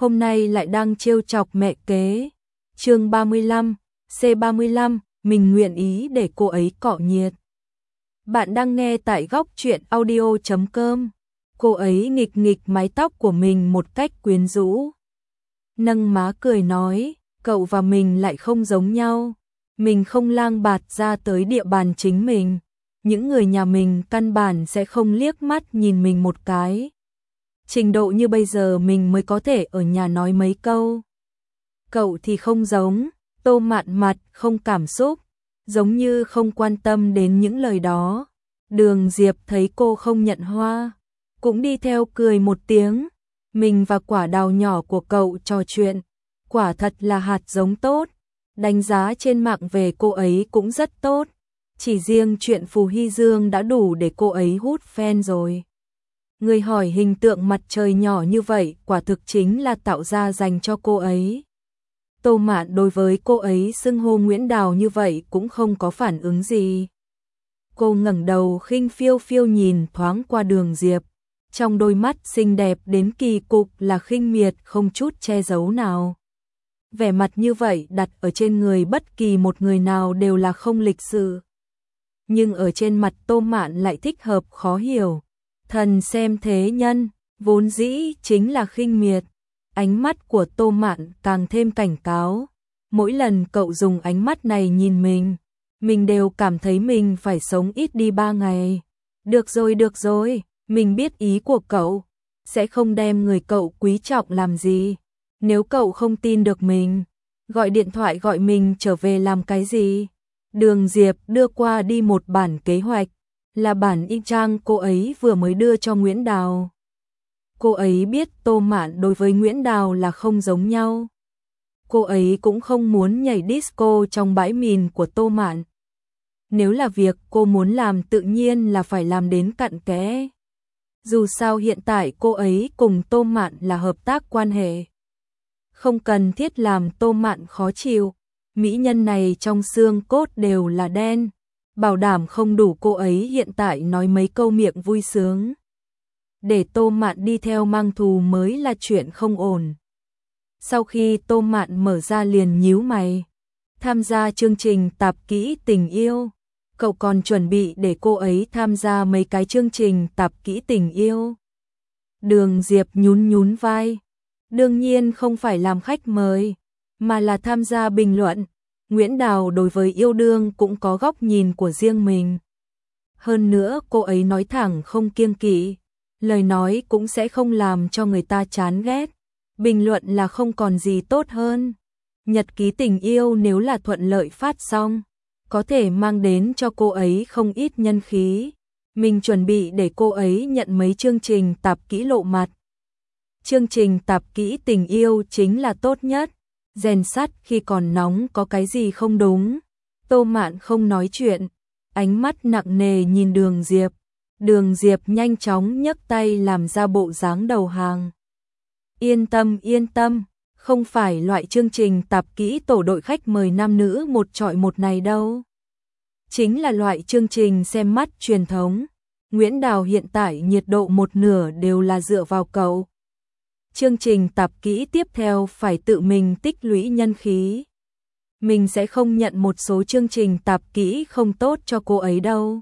hôm nay lại đang trêu chọc mẹ kế. Chương 35, C35, mình nguyện ý để cô ấy cọ nhiệt. Bạn đang nghe tại góc truyện audio.com. Cô ấy nghịch nghịch mái tóc của mình một cách quyến rũ. Nâng má cười nói, cậu và mình lại không giống nhau. Mình không lang bạt ra tới địa bàn chính mình. Những người nhà mình căn bản sẽ không liếc mắt nhìn mình một cái. Trình độ như bây giờ mình mới có thể ở nhà nói mấy câu. Cậu thì không giống, Tô Mạn mặt không cảm xúc, giống như không quan tâm đến những lời đó. Đường Diệp thấy cô không nhận hoa, cũng đi theo cười một tiếng. Mình và quả đào nhỏ của cậu trò chuyện, quả thật là hạt giống tốt. Đánh giá trên mạng về cô ấy cũng rất tốt. Chỉ riêng chuyện Phù Hy Dương đã đủ để cô ấy hút fan rồi. Người hỏi hình tượng mặt trời nhỏ như vậy quả thực chính là tạo ra dành cho cô ấy. Tô Mạn đối với cô ấy xưng hô Nguyễn Đào như vậy cũng không có phản ứng gì. Cô ngẩng đầu khinh phiêu phiêu nhìn thoáng qua Đường Diệp. Trong đôi mắt xinh đẹp đến kỳ cục là khinh miệt không chút che giấu nào. Vẻ mặt như vậy đặt ở trên người bất kỳ một người nào đều là không lịch sự. Nhưng ở trên mặt Tô Mạn lại thích hợp khó hiểu. Thần xem thế nhân, vốn dĩ chính là khinh miệt. Ánh mắt của Tô Mạn càng thêm cảnh cáo. Mỗi lần cậu dùng ánh mắt này nhìn mình đều cảm thấy mình phải sống ít đi 3 ngày. Được rồi, mình biết ý của cậu. Sẽ không đem người cậu quý trọng làm gì. Nếu cậu không tin được mình, gọi điện thoại gọi mình trở về làm cái gì? Đường Diệp đưa qua đi một bản kế hoạch, là bản y chang cô ấy vừa mới đưa cho Nguyễn Đào. Cô ấy biết Tô Mạn đối với Nguyễn Đào là không giống nhau. Cô ấy cũng không muốn nhảy disco trong bãi mìn của Tô Mạn. Nếu là việc cô muốn làm tự nhiên là phải làm đến cặn kẽ. Dù sao hiện tại cô ấy cùng Tô Mạn là hợp tác quan hệ. Không cần thiết làm Tô Mạn khó chịu. Mỹ nhân này trong xương cốt đều là đen. Bảo đảm không đủ cô ấy hiện tại nói mấy câu miệng vui sướng. Để Tô Mạn đi theo mang thù mới là chuyện không ổn. Sau khi Tô Mạn mở ra liền nhíu mày. Tham gia chương trình tạp kỹ tình yêu. Cậu còn chuẩn bị để cô ấy tham gia mấy cái chương trình tạp kỹ tình yêu. Đường Diệp nhún vai. Đương nhiên không phải làm khách mời, mà là tham gia bình luận. Nguyễn Đào đối với yêu đương cũng có góc nhìn của riêng mình. Hơn nữa cô ấy nói thẳng không kiêng kỵ, lời nói cũng sẽ không làm cho người ta chán ghét. Bình luận là không còn gì tốt hơn. Nhật ký tình yêu nếu là thuận lợi phát xong, có thể mang đến cho cô ấy không ít nhân khí. Mình chuẩn bị để cô ấy nhận mấy chương trình tạp kỹ lộ mặt. Chương trình tạp kỹ tình yêu chính là tốt nhất. Rèn sắt khi còn nóng có cái gì không đúng. Tô Mạn không nói chuyện, ánh mắt nặng nề nhìn Đường Diệp. Đường Diệp nhanh chóng nhấc tay làm ra bộ dáng đầu hàng. Yên tâm, không phải loại chương trình tạp kỹ tổ đội khách mời nam nữ một chọi một này đâu. Chính là loại chương trình xem mắt truyền thống. Nguyễn Đào hiện tại nhiệt độ một nửa đều là dựa vào cậu. Chương trình tạp kỹ tiếp theo phải tự mình tích lũy nhân khí. Mình sẽ không nhận một số chương trình tạp kỹ không tốt cho cô ấy đâu.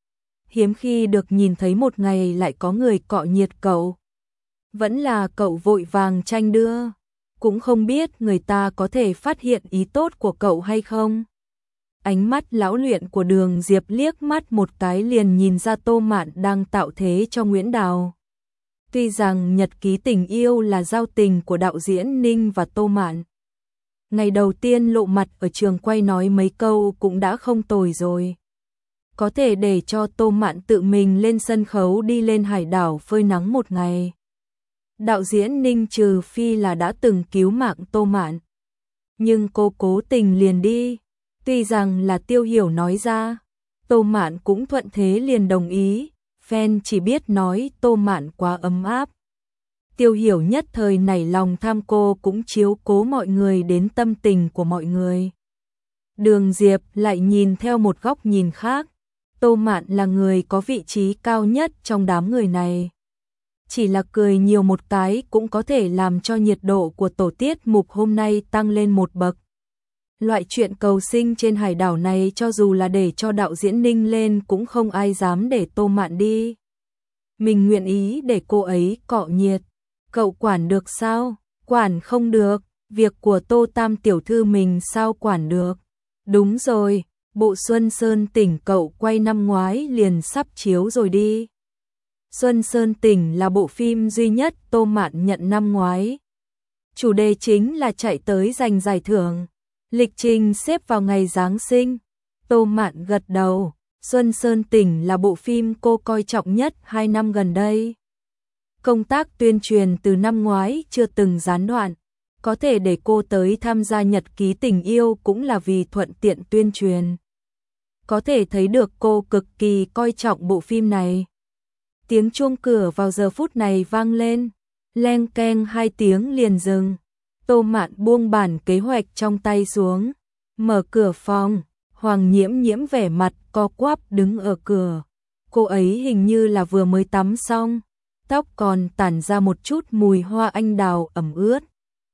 Hiếm khi được nhìn thấy một ngày lại có người cọ nhiệt cậu. Vẫn là cậu vội vàng tranh đưa. Cũng không biết người ta có thể phát hiện ý tốt của cậu hay không. Ánh mắt lão luyện của Đường Diệp liếc mắt một cái liền nhìn ra Tô Mạn đang tạo thế cho Nguyễn Đào. Tuy rằng nhật ký tình yêu là giao tình của đạo diễn Ninh và Tô Mạn. Ngày đầu tiên lộ mặt ở trường quay nói mấy câu cũng đã không tồi rồi. Có thể để cho Tô Mạn tự mình lên sân khấu đi lên hải đảo phơi nắng một ngày. Đạo diễn Ninh trừ phi là đã từng cứu mạng Tô Mạn. Nhưng cô cố tình liền đi. Tuy rằng là Tiêu Hiểu nói ra, Tô Mạn cũng thuận thế liền đồng ý. Fan chỉ biết nói Tô Mạn quá ấm áp. Tiêu Hiểu nhất thời nảy lòng tham cô cũng chiếu cố mọi người đến tâm tình của mọi người. Đường Diệp lại nhìn theo một góc nhìn khác. Tô Mạn là người có vị trí cao nhất trong đám người này. chỉ là cười nhiều một cái cũng có thể làm cho nhiệt độ của tổ tiết mục hôm nay tăng lên một bậc. Loại chuyện cầu sinh trên hải đảo này cho dù là để cho đạo diễn Ninh lên cũng không ai dám để Tô Mạn đi. Mình nguyện ý để cô ấy cọ nhiệt. Cậu quản được sao? Quản không được, việc của Tô Tam tiểu thư mình sao quản được? Đúng rồi, bộ Xuân Sơn Tỉnh cậu quay năm ngoái liền sắp chiếu rồi đi. Xuân Sơn Tỉnh là bộ phim duy nhất Tô Mạn nhận năm ngoái. Chủ đề chính là chạy tới giành giải thưởng. Lịch trình xếp vào ngày Giáng sinh. Tô Mạn gật đầu. Xuân Sơn Tỉnh là bộ phim cô coi trọng nhất 2 năm gần đây. Công tác tuyên truyền từ năm ngoái chưa từng gián đoạn. Có thể để cô tới tham gia nhật ký tình yêu cũng là vì thuận tiện tuyên truyền. Có thể thấy được cô cực kỳ coi trọng bộ phim này. Tiếng chuông cửa vào giờ phút này vang lên. Leng keng 2 tiếng liền dừng. Tô Mạn buông bản kế hoạch trong tay xuống. Mở cửa phòng. Hoàng Nhiễm Nhiễm vẻ mặt co quắp đứng ở cửa. Cô ấy hình như là vừa mới tắm xong. Tóc còn tản ra một chút mùi hoa anh đào ẩm ướt.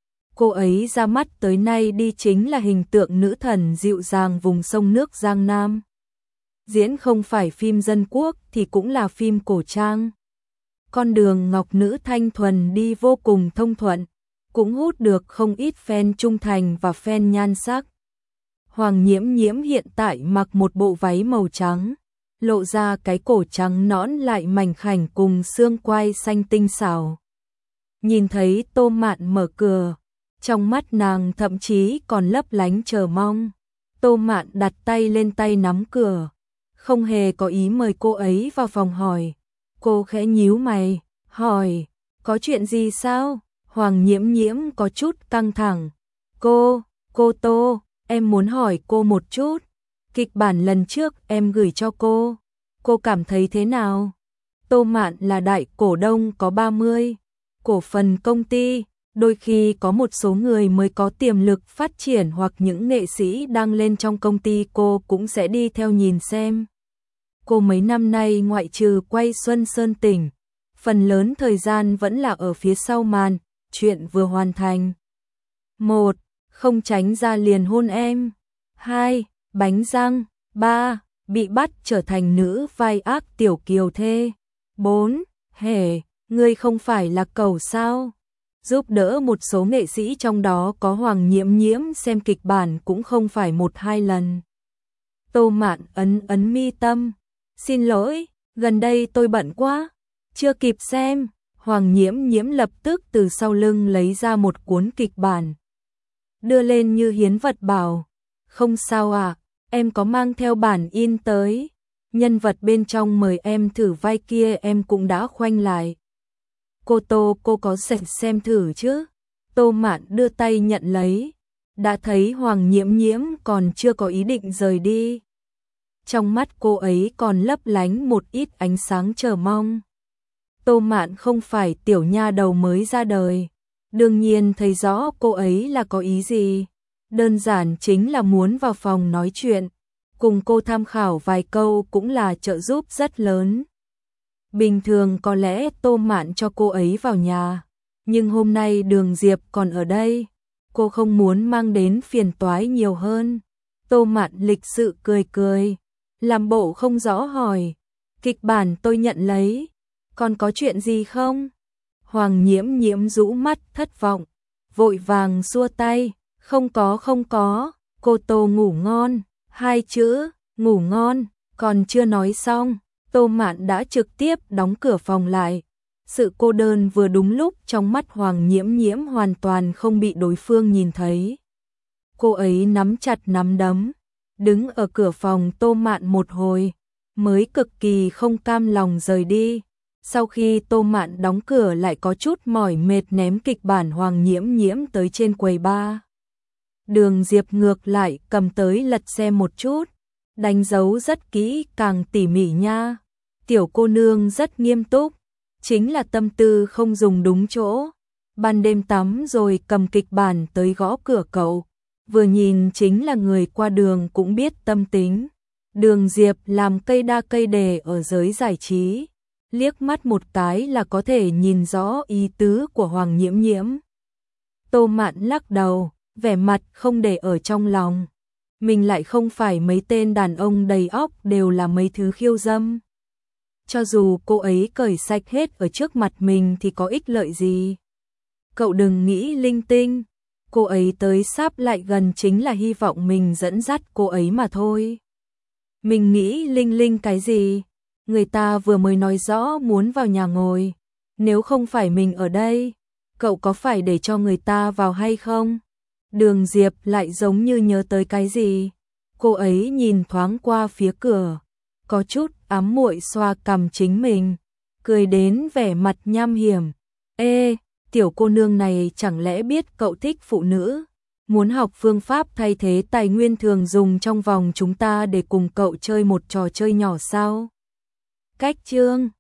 Cô ấy ra mắt tới nay đi chính là hình tượng nữ thần dịu dàng vùng sông nước Giang Nam. Diễn không phải phim dân quốc thì cũng là phim cổ trang. Con đường ngọc nữ thanh thuần đi vô cùng thông thuận, cũng hút được không ít fan trung thành và fan nhan sắc. Hoàng Nhiễm Nhiễm hiện tại mặc một bộ váy màu trắng, lộ ra cái cổ trắng nõn lại mảnh khảnh cùng xương quai xanh tinh xảo. Nhìn thấy Tô Mạn mở cửa, trong mắt nàng thậm chí còn lấp lánh chờ mong. Tô Mạn đặt tay lên tay nắm cửa, không hề có ý mời cô ấy vào phòng hỏi. Cô khẽ nhíu mày, hỏi, có chuyện gì sao? Hoàng Nhiễm Nhiễm có chút căng thẳng. Cô Tô, em muốn hỏi cô một chút. Kịch bản lần trước em gửi cho cô cảm thấy thế nào? Tô Mạn là đại cổ đông có 30 cổ phần công ty, đôi khi có một số người mới có tiềm lực phát triển hoặc những nghệ sĩ đang lên trong công ty cô cũng sẽ đi theo nhìn xem. Cô mấy năm nay ngoại trừ quay Xuân Sơn Tỉnh, phần lớn thời gian vẫn là ở phía sau màn, chuyện vừa hoàn thành. 1. Không tránh ra liền hôn em. 2. Bánh răng. 3. Bị bắt trở thành nữ vai ác tiểu kiều thê. 4. Hề, ngươi không phải là cẩu sao? Giúp đỡ một số nghệ sĩ trong đó có Hoàng Nhiễm Nhiễm xem kịch bản cũng không phải 1-2 lần. Tô Mạn ấn mi tâm. Xin lỗi, gần đây tôi bận quá, chưa kịp xem. Hoàng Nhiễm Nhiễm lập tức từ sau lưng lấy ra một cuốn kịch bản, đưa lên như hiến vật bảo. Không sao à, em có mang theo bản in tới. Nhân vật bên trong mời em thử vai kia em cũng đã khoanh lại. Cô có xem thử chứ? Tô Mạn đưa tay nhận lấy, đã thấy Hoàng Nhiễm Nhiễm còn chưa có ý định rời đi. Trong mắt cô ấy còn lấp lánh một ít ánh sáng chờ mong. Tô Mạn không phải tiểu nha đầu mới ra đời, đương nhiên thấy rõ cô ấy là có ý gì. Đơn giản chính là muốn vào phòng nói chuyện, cùng cô tham khảo vài câu cũng là trợ giúp rất lớn. Bình thường có lẽ Tô Mạn cho cô ấy vào nhà, nhưng hôm nay Đường Diệp còn ở đây, cô không muốn mang đến phiền toái nhiều hơn. Tô Mạn lịch sự cười, làm bộ không rõ hỏi, kịch bản tôi nhận lấy, còn có chuyện gì không? Hoàng Nhiễm Nhiễm rũ mắt thất vọng, vội vàng xua tay, không có, cô Tô ngủ ngon, 2 chữ, ngủ ngon, còn chưa nói xong, Tô Mạn đã trực tiếp đóng cửa phòng lại. Sự cô đơn vừa đúng lúc trong mắt Hoàng Nhiễm Nhiễm hoàn toàn không bị đối phương nhìn thấy. Cô ấy nắm chặt nắm đấm, đứng ở cửa phòng Tô Mạn một hồi, mới cực kỳ không cam lòng rời đi. Sau khi Tô Mạn đóng cửa lại có chút mỏi mệt ném kịch bản Hoàng Nhiễm Nhiễm tới trên quầy bar. Đường Diệp ngược lại cầm tới lật xem một chút, đánh dấu rất kỹ càng tỉ mỉ nha. Tiểu cô nương rất nghiêm túc, chính là tâm tư không dùng đúng chỗ. Ban đêm tắm rồi cầm kịch bản tới gõ cửa cậu, vừa nhìn chính là người qua đường cũng biết tâm tính. Đường Diệp làm cây đa cây đề ở giới giải trí, liếc mắt một cái là có thể nhìn rõ ý tứ của Hoàng Nhiễm Nhiễm. Tô Mạn lắc đầu, vẻ mặt không để ở trong lòng. Mình lại không phải mấy tên đàn ông đầy óc đều là mấy thứ khiêu dâm. Cho dù cô ấy cởi sạch hết ở trước mặt mình thì có ích lợi gì. Cậu đừng nghĩ linh tinh, cô ấy tới sắp lại gần chính là hy vọng mình dẫn dắt cô ấy mà thôi. Mình nghĩ linh linh cái gì, người ta vừa mới nói rõ muốn vào nhà ngồi, nếu không phải mình ở đây, cậu có phải để cho người ta vào hay không? Đường Diệp lại giống như nhớ tới cái gì, cô ấy nhìn thoáng qua phía cửa, có chút ám muội xoa cằm chính mình, cười đến vẻ mặt nham hiểm. Ê, tiểu cô nương này chẳng lẽ biết cậu thích phụ nữ, muốn học phương pháp thay thế tài nguyên thường dùng trong vòng chúng ta để cùng cậu chơi một trò chơi nhỏ sao? Cách chương